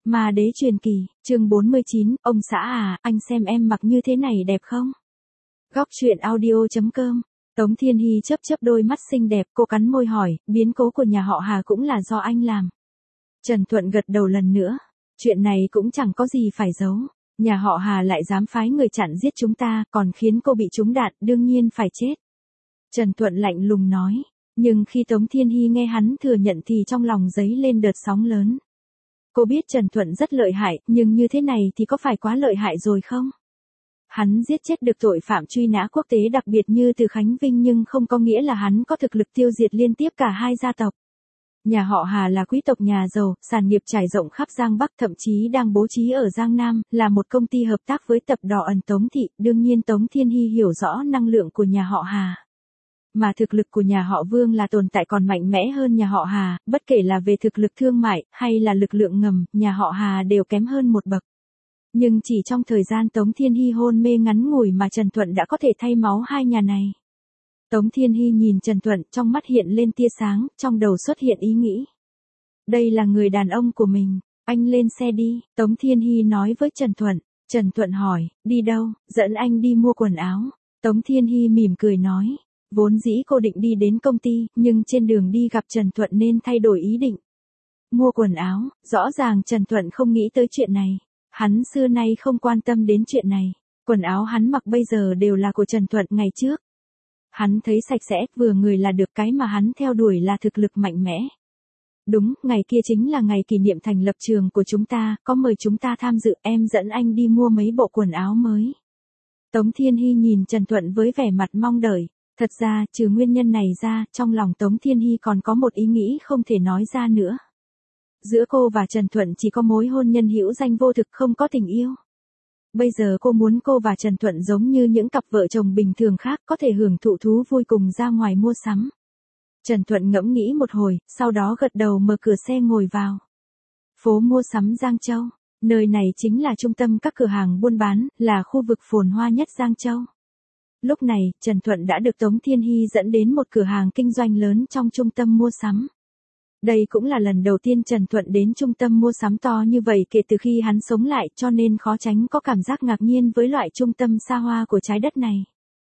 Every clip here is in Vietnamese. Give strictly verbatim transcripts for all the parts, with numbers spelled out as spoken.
Ma đế truyền kỳ, chương bốn mươi chín, ông xã à, anh xem em mặc như thế này đẹp không? Góc truyện audio chấm com. Tống Thiên Hy chớp chớp đôi mắt xinh đẹp, cô cắn môi hỏi, biến cố của nhà họ Hà cũng là do anh làm. Trần Thuận gật đầu lần nữa, chuyện này cũng chẳng có gì phải giấu. Nhà họ Hà lại dám phái người chặn giết chúng ta, còn khiến cô bị trúng đạn, đương nhiên phải chết. Trần Thuận lạnh lùng nói, nhưng khi Tống Thiên Hy nghe hắn thừa nhận thì trong lòng dấy lên đợt sóng lớn. Cô biết Trần Thuận rất lợi hại, nhưng như thế này thì có phải quá lợi hại rồi không? Hắn giết chết được tội phạm truy nã quốc tế đặc biệt như Từ Khánh Vinh nhưng không có nghĩa là hắn có thực lực tiêu diệt liên tiếp cả hai gia tộc. Nhà họ Hà là quý tộc nhà giàu, sản nghiệp trải rộng khắp Giang Bắc, thậm chí đang bố trí ở Giang Nam, là một công ty hợp tác với tập đoàn ẩn Tống Thị, đương nhiên Tống Thiên Hy hiểu rõ năng lượng của nhà họ Hà. Mà thực lực của nhà họ Vương là tồn tại còn mạnh mẽ hơn nhà họ Hà, bất kể là về thực lực thương mại, hay là lực lượng ngầm, nhà họ Hà đều kém hơn một bậc. Nhưng chỉ trong thời gian Tống Thiên Hy hôn mê ngắn ngủi mà Trần Thuận đã có thể thay máu hai nhà này. Tống Thiên Hy nhìn Trần Thuận, trong mắt hiện lên tia sáng, trong đầu xuất hiện ý nghĩ. Đây là người đàn ông của mình, anh lên xe đi, Tống Thiên Hy nói với Trần Thuận. Trần Thuận hỏi, đi đâu, dẫn anh đi mua quần áo. Tống Thiên Hy mỉm cười nói. Vốn dĩ cô định đi đến công ty, nhưng trên đường đi gặp Trần Thuận nên thay đổi ý định. Mua quần áo, rõ ràng Trần Thuận không nghĩ tới chuyện này. Hắn xưa nay không quan tâm đến chuyện này. Quần áo hắn mặc bây giờ đều là của Trần Thuận ngày trước. Hắn thấy sạch sẽ, vừa người là được, cái mà hắn theo đuổi là thực lực mạnh mẽ. Đúng, ngày kia chính là ngày kỷ niệm thành lập trường của chúng ta, có mời chúng ta tham dự, em dẫn anh đi mua mấy bộ quần áo mới. Tống Thiên Hy nhìn Trần Thuận với vẻ mặt mong đợi. Thật ra, trừ nguyên nhân này ra, trong lòng Tống Thiên Hy còn có một ý nghĩ không thể nói ra nữa. Giữa cô và Trần Thuận chỉ có mối hôn nhân hữu danh vô thực, không có tình yêu. Bây giờ cô muốn cô và Trần Thuận giống như những cặp vợ chồng bình thường khác, có thể hưởng thụ thú vui cùng ra ngoài mua sắm. Trần Thuận ngẫm nghĩ một hồi, sau đó gật đầu mở cửa xe ngồi vào. Phố mua sắm Giang Châu, nơi này chính là trung tâm các cửa hàng buôn bán, là khu vực phồn hoa nhất Giang Châu. Lúc này, Trần Thuận đã được Tống Thiên Hy dẫn đến một cửa hàng kinh doanh lớn trong trung tâm mua sắm. Đây cũng là lần đầu tiên Trần Thuận đến trung tâm mua sắm to như vậy kể từ khi hắn sống lại, cho nên khó tránh có cảm giác ngạc nhiên với loại trung tâm xa hoa của trái đất này.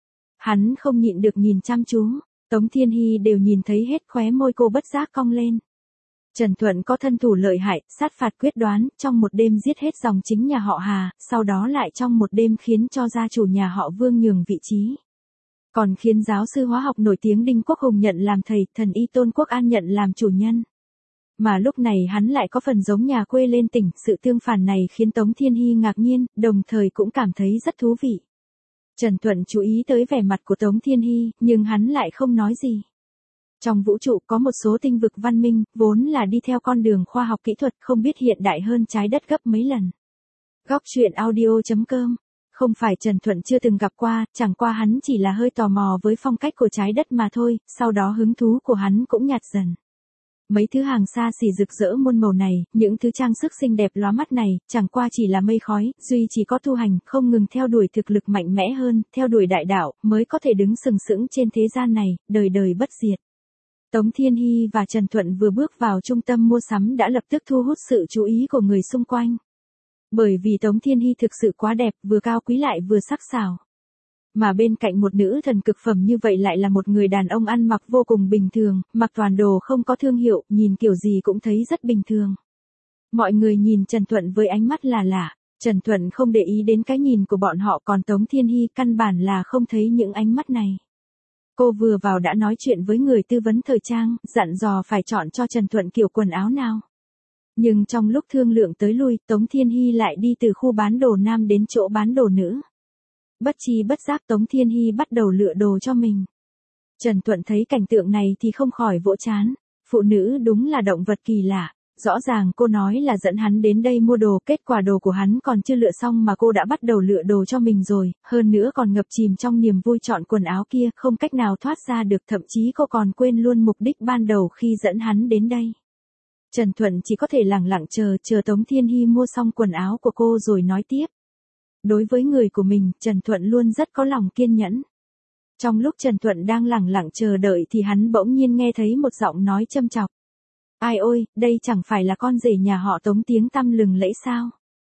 Hắn không nhịn được nhìn chăm chú, Tống Thiên Hy đều nhìn thấy hết, khóe môi cô bất giác cong lên. Trần Thuận có thân thủ lợi hại, sát phạt quyết đoán, trong một đêm giết hết dòng chính nhà họ Hà, sau đó lại trong một đêm khiến cho gia chủ nhà họ Vương nhường vị trí. Còn khiến giáo sư hóa học nổi tiếng Đinh Quốc Hùng nhận làm thầy, thần y Tôn Quốc An nhận làm chủ nhân. Mà lúc này hắn lại có phần giống nhà quê lên tỉnh, sự tương phản này khiến Tống Thiên Hy ngạc nhiên, đồng thời cũng cảm thấy rất thú vị. Trần Thuận chú ý tới vẻ mặt của Tống Thiên Hy, nhưng hắn lại không nói gì. Trong vũ trụ có một số tinh vực văn minh, vốn là đi theo con đường khoa học kỹ thuật, không biết hiện đại hơn trái đất gấp mấy lần. Góc truyện audio chấm com. Không phải Trần Thuận chưa từng gặp qua, chẳng qua hắn chỉ là hơi tò mò với phong cách của trái đất mà thôi, sau đó hứng thú của hắn cũng nhạt dần. Mấy thứ hàng xa xỉ rực rỡ muôn màu này, những thứ trang sức xinh đẹp lóa mắt này, chẳng qua chỉ là mây khói, duy chỉ có tu hành, không ngừng theo đuổi thực lực mạnh mẽ hơn, theo đuổi đại đạo, mới có thể đứng sừng sững trên thế gian này, đời đời bất diệt. Tống Thiên Hy và Trần Thuận vừa bước vào trung tâm mua sắm đã lập tức thu hút sự chú ý của người xung quanh. Bởi vì Tống Thiên Hy thực sự quá đẹp, vừa cao quý lại vừa sắc sảo. Mà bên cạnh một nữ thần cực phẩm như vậy lại là một người đàn ông ăn mặc vô cùng bình thường, mặc toàn đồ không có thương hiệu, nhìn kiểu gì cũng thấy rất bình thường. Mọi người nhìn Trần Thuận với ánh mắt là lạ, Trần Thuận không để ý đến cái nhìn của bọn họ, còn Tống Thiên Hy căn bản là không thấy những ánh mắt này. Cô vừa vào đã nói chuyện với người tư vấn thời trang, dặn dò phải chọn cho Trần Thuận kiểu quần áo nào. Nhưng trong lúc thương lượng tới lui, Tống Thiên Hy lại đi từ khu bán đồ nam đến chỗ bán đồ nữ. Bất chi bất giác Tống Thiên Hy bắt đầu lựa đồ cho mình. Trần Thuận thấy cảnh tượng này thì không khỏi vỗ trán. Phụ nữ đúng là động vật kỳ lạ. Rõ ràng cô nói là dẫn hắn đến đây mua đồ, kết quả đồ của hắn còn chưa lựa xong mà cô đã bắt đầu lựa đồ cho mình rồi, hơn nữa còn ngập chìm trong niềm vui chọn quần áo kia, không cách nào thoát ra được, thậm chí cô còn quên luôn mục đích ban đầu khi dẫn hắn đến đây. Trần Thuận chỉ có thể lẳng lặng chờ, chờ Tống Thiên Hy mua xong quần áo của cô rồi nói tiếp. Đối với người của mình, Trần Thuận luôn rất có lòng kiên nhẫn. Trong lúc Trần Thuận đang lẳng lặng chờ đợi thì hắn bỗng nhiên nghe thấy một giọng nói châm chọc. Ai ôi, đây chẳng phải là con rể nhà họ Tống tiếng tăm lừng lẫy sao?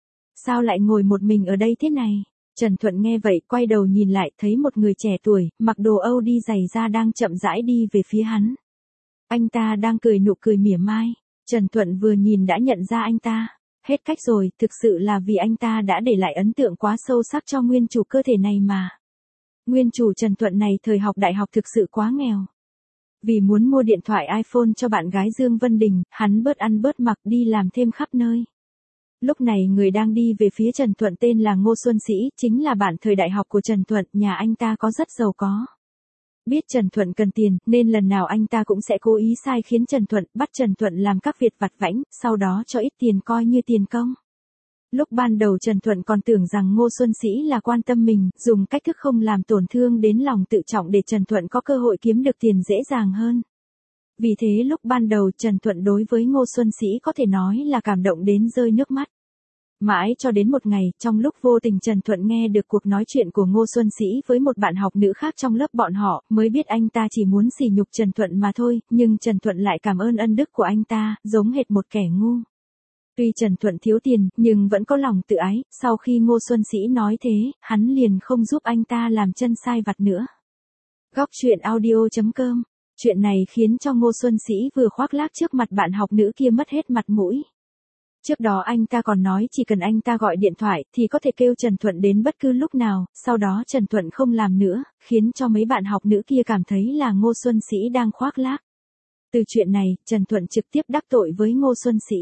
Sao lại ngồi một mình ở đây thế này? Trần Thuận nghe vậy, quay đầu nhìn lại, thấy một người trẻ tuổi, mặc đồ Âu đi giày da đang chậm rãi đi về phía hắn. Anh ta đang cười nụ cười mỉa mai. Trần Thuận vừa nhìn đã nhận ra anh ta. Hết cách rồi, thực sự là vì anh ta đã để lại ấn tượng quá sâu sắc cho nguyên chủ cơ thể này mà. Nguyên chủ Trần Thuận này thời học đại học thực sự quá nghèo. Vì muốn mua điện thoại iPhone cho bạn gái Dương Vân Đình, hắn bớt ăn bớt mặc đi làm thêm khắp nơi. Lúc này người đang đi về phía Trần Thuận tên là Ngô Xuân Sĩ, chính là bạn thời đại học của Trần Thuận, nhà anh ta có rất giàu có. Biết Trần Thuận cần tiền, nên lần nào anh ta cũng sẽ cố ý sai khiến Trần Thuận, bắt Trần Thuận làm các việc vặt vãnh, sau đó cho ít tiền coi như tiền công. Lúc ban đầu Trần Thuận còn tưởng rằng Ngô Xuân Sĩ là quan tâm mình, dùng cách thức không làm tổn thương đến lòng tự trọng để Trần Thuận có cơ hội kiếm được tiền dễ dàng hơn. Vì thế lúc ban đầu Trần Thuận đối với Ngô Xuân Sĩ có thể nói là cảm động đến rơi nước mắt. Mãi cho đến một ngày, trong lúc vô tình Trần Thuận nghe được cuộc nói chuyện của Ngô Xuân Sĩ với một bạn học nữ khác trong lớp bọn họ, mới biết anh ta chỉ muốn sỉ nhục Trần Thuận mà thôi, nhưng Trần Thuận lại cảm ơn ân đức của anh ta, giống hệt một kẻ ngu. Tuy Trần Thuận thiếu tiền, nhưng vẫn có lòng tự ái, sau khi Ngô Xuân Sĩ nói thế, hắn liền không giúp anh ta làm chân sai vặt nữa. Góc truyện audio chấm com. Chuyện này khiến cho Ngô Xuân Sĩ vừa khoác lác trước mặt bạn học nữ kia mất hết mặt mũi. Trước đó anh ta còn nói chỉ cần anh ta gọi điện thoại thì có thể kêu Trần Thuận đến bất cứ lúc nào, sau đó Trần Thuận không làm nữa, khiến cho mấy bạn học nữ kia cảm thấy là Ngô Xuân Sĩ đang khoác lác. Từ chuyện này, Trần Thuận trực tiếp đắc tội với Ngô Xuân Sĩ.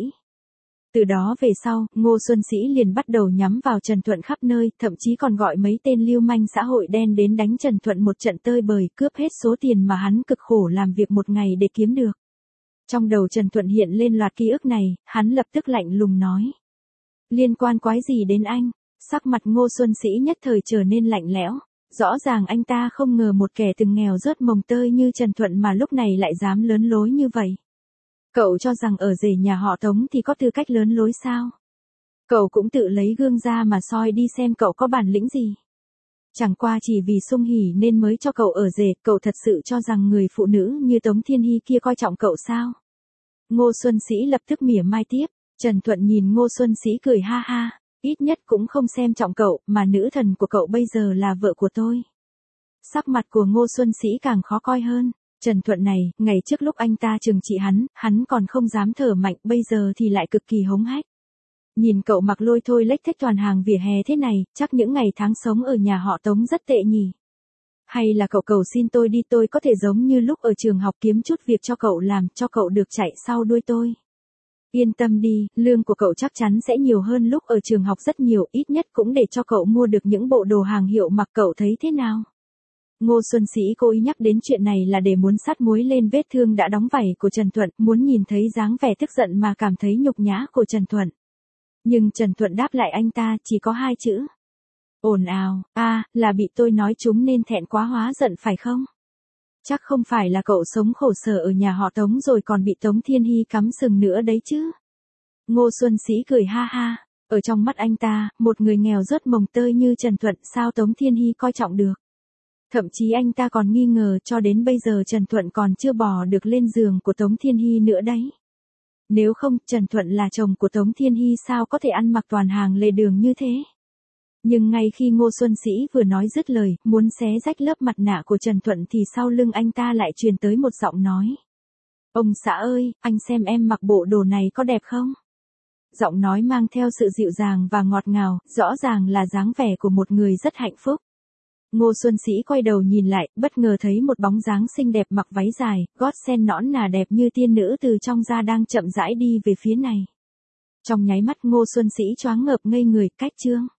Từ đó về sau, Ngô Xuân Sĩ liền bắt đầu nhắm vào Trần Thuận khắp nơi, thậm chí còn gọi mấy tên lưu manh xã hội đen đến đánh Trần Thuận một trận tơi bời, cướp hết số tiền mà hắn cực khổ làm việc một ngày để kiếm được. Trong đầu Trần Thuận hiện lên loạt ký ức này, hắn lập tức lạnh lùng nói. Liên quan quái gì đến anh? Sắc mặt Ngô Xuân Sĩ nhất thời trở nên lạnh lẽo. Rõ ràng anh ta không ngờ một kẻ từng nghèo rớt mồng tơi như Trần Thuận mà lúc này lại dám lớn lối như vậy. Cậu cho rằng ở rể nhà họ Tống thì có tư cách lớn lối sao? Cậu cũng tự lấy gương ra mà soi đi xem cậu có bản lĩnh gì. Chẳng qua chỉ vì sung hỉ nên mới cho cậu ở rể, cậu thật sự cho rằng người phụ nữ như Tống Thiên Hy kia coi trọng cậu sao? Ngô Xuân Sĩ lập tức mỉa mai tiếp. Trần Thuận nhìn Ngô Xuân Sĩ cười ha ha, ít nhất cũng không xem trọng cậu, mà nữ thần của cậu bây giờ là vợ của tôi. Sắc mặt của Ngô Xuân Sĩ càng khó coi hơn. Trần Thuận này, ngày trước lúc anh ta trừng trị hắn, hắn còn không dám thở mạnh, bây giờ thì lại cực kỳ hống hách. Nhìn cậu mặc lôi thôi lếch thếch toàn hàng vỉa hè thế này, chắc những ngày tháng sống ở nhà họ Tống rất tệ nhỉ. Hay là cậu cầu xin tôi đi, tôi có thể giống như lúc ở trường học kiếm chút việc cho cậu làm, cho cậu được chạy sau đuôi tôi. Yên tâm đi, lương của cậu chắc chắn sẽ nhiều hơn lúc ở trường học rất nhiều, ít nhất cũng để cho cậu mua được những bộ đồ hàng hiệu mặc, cậu thấy thế nào? Ngô Xuân Sĩ cố ý nhắc đến chuyện này là để muốn sát muối lên vết thương đã đóng vảy của Trần Thuận, muốn nhìn thấy dáng vẻ tức giận mà cảm thấy nhục nhã của Trần Thuận. Nhưng Trần Thuận đáp lại anh ta chỉ có hai chữ. Ồn ào, a à, là bị tôi nói trúng nên thẹn quá hóa giận phải không? Chắc không phải là cậu sống khổ sở ở nhà họ Tống rồi còn bị Tống Thiên Hy cắm sừng nữa đấy chứ? Ngô Xuân Sĩ cười ha ha, ở trong mắt anh ta, một người nghèo rớt mồng tơi như Trần Thuận sao Tống Thiên Hy coi trọng được. Thậm chí anh ta còn nghi ngờ cho đến bây giờ Trần Thuận còn chưa bò được lên giường của Tống Thiên Hy nữa đấy. Nếu không, Trần Thuận là chồng của Tống Thiên Hy sao có thể ăn mặc toàn hàng lề đường như thế? Nhưng ngay khi Ngô Xuân Sĩ vừa nói dứt lời, muốn xé rách lớp mặt nạ của Trần Thuận thì sau lưng anh ta lại truyền tới một giọng nói. Ông xã ơi, anh xem em mặc bộ đồ này có đẹp không? Giọng nói mang theo sự dịu dàng và ngọt ngào, rõ ràng là dáng vẻ của một người rất hạnh phúc. Ngô Xuân Sĩ quay đầu nhìn lại, bất ngờ thấy một bóng dáng xinh đẹp mặc váy dài, gót sen nõn nà đẹp như tiên nữ từ trong ra đang chậm rãi đi về phía này. Trong nháy mắt Ngô Xuân Sĩ choáng ngợp ngây người, cách chương.